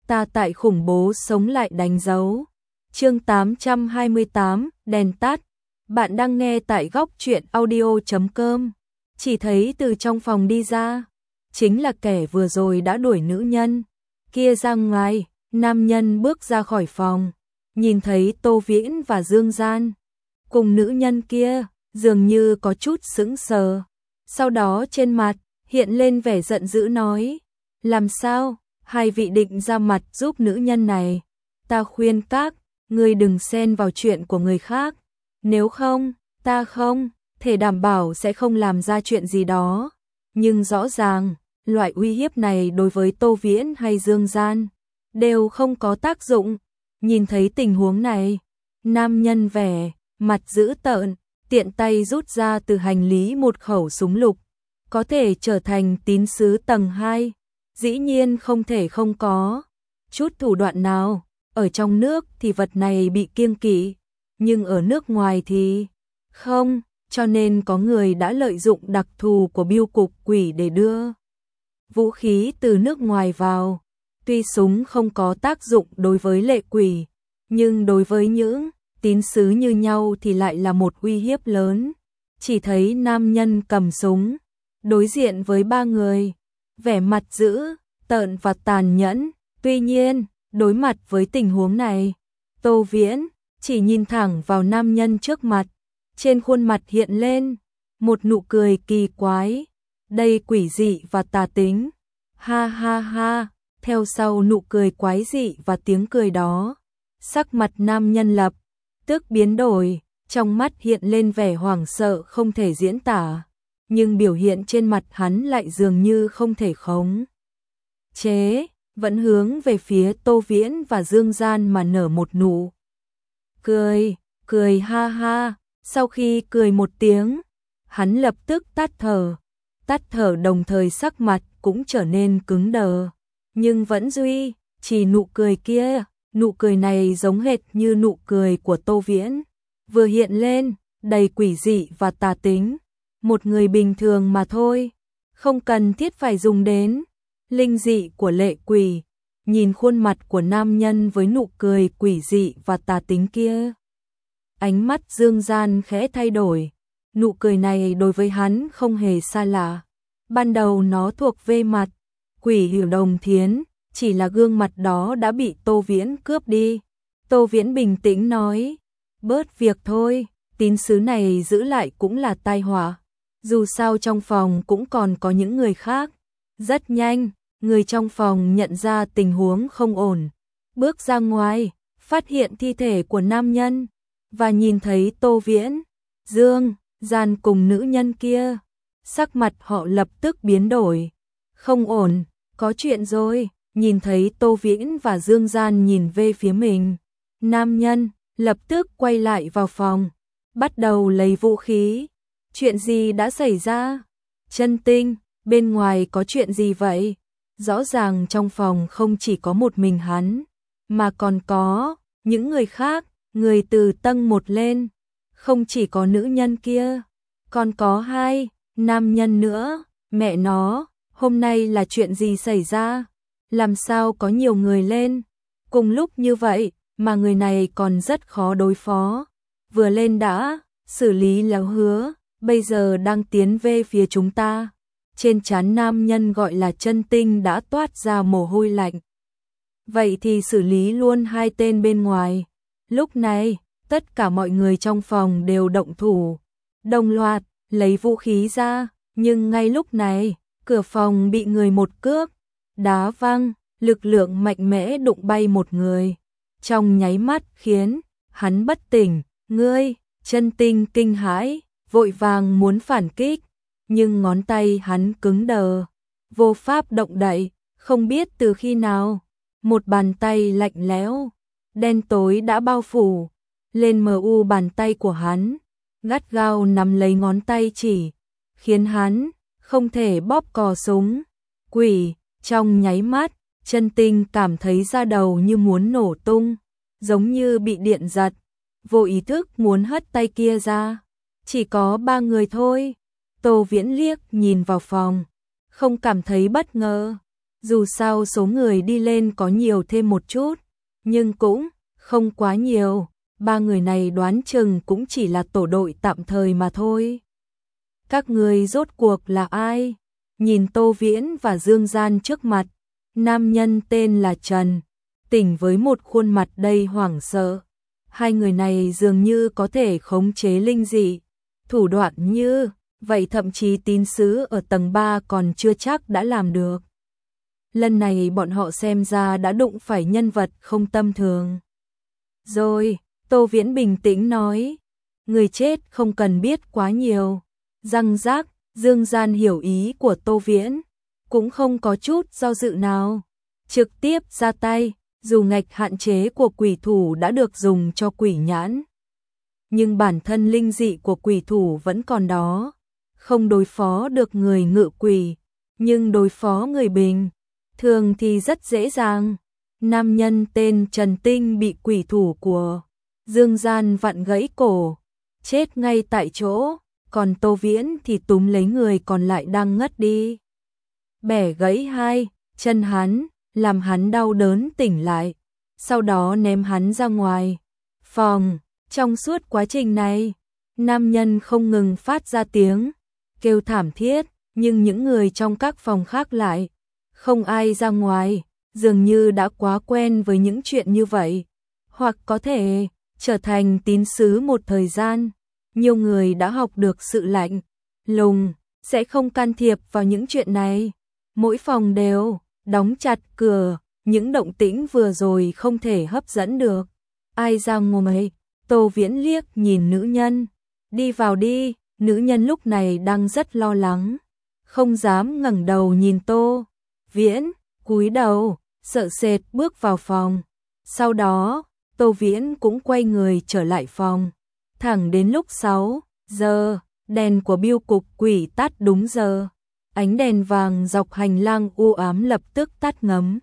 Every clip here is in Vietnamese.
ta tại khủng bố sống lại đánh dấu. Chương 828, đèn tắt. Bạn đang nghe tại góc truyện audio.com. Chỉ thấy từ trong phòng đi ra, chính là kẻ vừa rồi đã đuổi nữ nhân kia ra ngoài. Nam nhân bước ra khỏi phòng, nhìn thấy Tô Viễn và Dương Gian cùng nữ nhân kia, dường như có chút sững sờ. Sau đó trên mặt hiện lên vẻ giận dữ nói: làm sao, hai vị định ra mặt giúp nữ nhân này? Ta khuyên các ngươi đừng xen vào chuyện của người khác, nếu không, ta không thể đảm bảo sẽ không làm ra chuyện gì đó. Nhưng rõ ràng, loại uy hiếp này đối với Tô Viễn hay Dương Gian đều không có tác dụng. Nhìn thấy tình huống này, nam nhân vẻ mặt dữ tợn, tiện tay rút ra từ hành lý một khẩu súng lục, có thể trở thành tín sứ tầng 2. Dĩ nhiên không thể không có chút thủ đoạn nào. Ở trong nước thì vật này bị kiêng kỵ, nhưng ở nước ngoài thì không, cho nên có người đã lợi dụng đặc thù của bưu cục quỷ để đưa vũ khí từ nước ngoài vào. Tuy súng không có tác dụng đối với lệ quỷ, nhưng đối với những tín sứ như nhau thì lại là một uy hiếp lớn. Chỉ thấy nam nhân cầm súng, đối diện với ba người, vẻ mặt dữ tợn và tàn nhẫn. Tuy nhiên, đối mặt với tình huống này, Tô Viễn chỉ nhìn thẳng vào nam nhân trước mặt, trên khuôn mặt hiện lên một nụ cười kỳ quái, đầy quỷ dị và tà tính. Ha ha ha, theo sau nụ cười quái dị và tiếng cười đó, sắc mặt nam nhân lập tức biến đổi, trong mắt hiện lên vẻ hoảng sợ không thể diễn tả, nhưng biểu hiện trên mặt hắn lại dường như không thể khống chế, vẫn hướng về phía Tô Viễn và Dương Gian mà nở một nụ cười ha ha. Sau khi cười một tiếng, hắn lập tức tắt thở đồng thời sắc mặt cũng trở nên cứng đờ, nhưng vẫn duy trì nụ cười kia. Nụ cười này giống hệt như nụ cười của Tô Viễn, vừa hiện lên, đầy quỷ dị và tà tính. Một người bình thường mà thôi, không cần thiết phải dùng đến linh dị của lệ quỷ. Nhìn khuôn mặt của nam nhân với nụ cười quỷ dị và tà tính kia, ánh mắt Dương Gian khẽ thay đổi. Nụ cười này đối với hắn không hề xa lạ. Ban đầu nó thuộc về mặt quỷ Hiểu Đồng Thiến, chỉ là gương mặt đó đã bị Tô Viễn cướp đi. Tô Viễn bình tĩnh nói: bớt việc thôi, tín sứ này giữ lại cũng là tai họa. Dù sao trong phòng cũng còn có những người khác. Rất nhanh, người trong phòng nhận ra tình huống không ổn, bước ra ngoài, phát hiện thi thể của nam nhân và nhìn thấy Tô Viễn, Dương Gian cùng nữ nhân kia. Sắc mặt họ lập tức biến đổi. Không ổn, có chuyện rồi. Nhìn thấy Tô Viễn và Dương Gian nhìn về phía mình, nam nhân lập tức quay lại vào phòng, bắt đầu lấy vũ khí. Chuyện gì đã xảy ra? Chân Tinh, bên ngoài có chuyện gì vậy? Rõ ràng trong phòng không chỉ có một mình hắn, mà còn có những người khác. Người từ tầng 1 lên, không chỉ có nữ nhân kia, còn có 2 nam nhân nữa. Mẹ nó, hôm nay là chuyện gì xảy ra? Làm sao có nhiều người lên cùng lúc như vậy, mà người này còn rất khó đối phó. Vừa lên đã xử lý là hứa, bây giờ đang tiến về phía chúng ta. Trên trán nam nhân gọi là Chân Tinh đã toát ra mồ hôi lạnh. Vậy thì xử lý luôn 2 tên bên ngoài. Lúc này, tất cả mọi người trong phòng đều động thủ, đồng loạt lấy vũ khí ra. Nhưng ngay lúc này, cửa phòng bị người một cước đá văng, lực lượng mạnh mẽ đụng bay một người, trong nháy mắt khiến hắn bất tỉnh. Ngươi! Chân Tinh kinh hãi, vội vàng muốn phản kích, nhưng ngón tay hắn cứng đờ, vô pháp động đậy. Không biết từ khi nào, một bàn tay lạnh lẽo, đen tối đã bao phủ lên mu bàn tay của hắn, gắt gao nắm lấy ngón tay chỉ, khiến hắn không thể bóp cò súng. Quỷ! Trong nháy mắt, Chân Tinh cảm thấy da đầu như muốn nổ tung, giống như bị điện giật, vô ý thức muốn hất tay kia ra. Chỉ có 3 người thôi. Tô Viễn liếc nhìn vào phòng, không cảm thấy bất ngờ. Dù sao số người đi lên có nhiều thêm một chút, nhưng cũng không quá nhiều, 3 người này đoán chừng cũng chỉ là tổ đội tạm thời mà thôi. Các người rốt cuộc là ai? Nhìn Tô Viễn và Dương Gian trước mặt, nam nhân tên là Trần, tỉnh với một khuôn mặt đầy hoảng sợ. Hai người này dường như có thể khống chế linh dị, thủ đoạn như vậy thậm chí tín sứ ở tầng 3 còn chưa chắc đã làm được. Lần này bọn họ xem ra đã đụng phải nhân vật không tầm thường. Rồi, Tô Viễn bình tĩnh nói, người chết không cần biết quá nhiều. Răng rác, Dương Gian hiểu ý của Tô Viễn, cũng không có chút do dự nào. Trực tiếp ra tay, dù ngạch hạn chế của quỷ thủ đã được dùng cho quỷ nhãn. Nhưng bản thân linh dị của quỷ thủ vẫn còn đó. Không đối phó được người ngự quỷ, nhưng đối phó người bình thường thì rất dễ dàng. Nam nhân tên Trần Tinh bị quỷ thủ của Dương Gian vặn gãy cổ, chết ngay tại chỗ, còn Tô Viễn thì túm lấy người còn lại đang ngất đi. Bẻ gãy hai chân hắn, làm hắn đau đớn tỉnh lại, sau đó ném hắn ra ngoài phòng. Trong suốt quá trình này, nam nhân không ngừng phát ra tiếng kêu thảm thiết, nhưng những người trong các phòng khác lại không ai ra ngoài, dường như đã quá quen với những chuyện như vậy, hoặc có thể trở thành tín sứ một thời gian. Nhiều người đã học được sự lạnh lùng, sẽ không can thiệp vào những chuyện này. Mỗi phòng đều đóng chặt cửa, những động tĩnh vừa rồi không thể hấp dẫn được ai ra ngoài. Tô Viễn liếc nhìn nữ nhân, đi vào đi. Nữ nhân lúc này đang rất lo lắng, không dám ngẩng đầu nhìn Tô Viễn, cúi đầu, sợ sệt bước vào phòng. Sau đó, Tô Viễn cũng quay người trở lại phòng. Thẳng đến lúc 6 giờ, đèn của bưu cục quỷ tắt đúng giờ. Ánh đèn vàng dọc hành lang u ám lập tức tắt ngấm.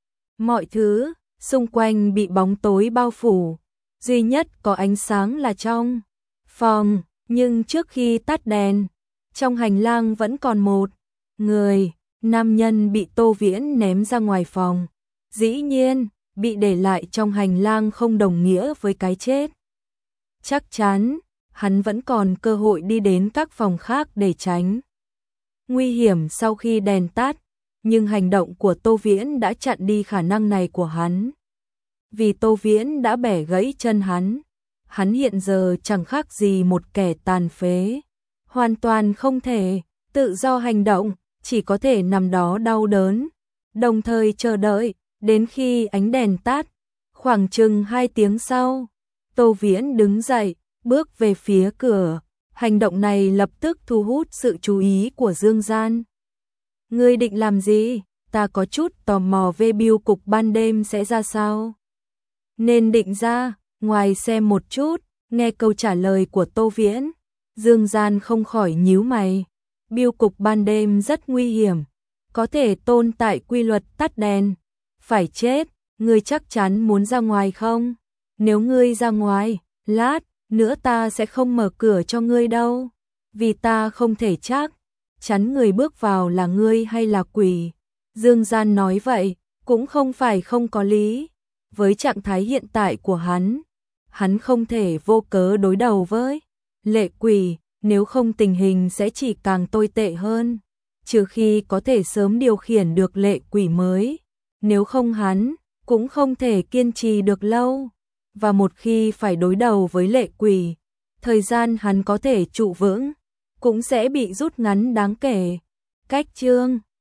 Mọi thứ xung quanh bị bóng tối bao phủ, duy nhất có ánh sáng là trong phòng. Nhưng trước khi tắt đèn, trong hành lang vẫn còn một người. Nam nhân bị Tô Viễn ném ra ngoài phòng. Dĩ nhiên, bị để lại trong hành lang không đồng nghĩa với cái chết. Chắc chắn, hắn vẫn còn cơ hội đi đến các phòng khác để tránh nguy hiểm sau khi đèn tắt, nhưng hành động của Tô Viễn đã chặn đi khả năng này của hắn. Vì Tô Viễn đã bẻ gãy chân hắn hiện giờ chẳng khác gì một kẻ tàn phế, hoàn toàn không thể tự do hành động, chỉ có thể nằm đó đau đớn, đồng thời chờ đợi đến khi ánh đèn tắt. Khoảng chừng 2 tiếng sau, Tô Viễn đứng dậy, bước về phía cửa. Hành động này lập tức thu hút sự chú ý của Dương Gian. Ngươi định làm gì? Ta có chút tò mò về bưu cục ban đêm sẽ ra sao. Nên định ra ngoài xem một chút. Nghe câu trả lời của Tô Viễn, Dương Gian không khỏi nhíu mày. Bưu cục ban đêm rất nguy hiểm, có thể tồn tại quy luật tắt đèn. Phải chết, ngươi chắc chắn muốn ra ngoài không? Nếu ngươi ra ngoài, lát nữa ta sẽ không mở cửa cho ngươi đâu, vì ta không thể chắc chắn người bước vào là ngươi hay là quỷ. Dương Gian nói vậy, cũng không phải không có lý. Với trạng thái hiện tại của hắn không thể vô cớ đối đầu với lệ quỷ, nếu không tình hình sẽ chỉ càng tồi tệ hơn. Trừ khi có thể sớm điều khiển được lệ quỷ mới, nếu không hắn cũng không thể kiên trì được lâu. Và một khi phải đối đầu với lệ quỷ, thời gian hắn có thể trụ vững cũng sẽ bị rút ngắn đáng kể. Cách chương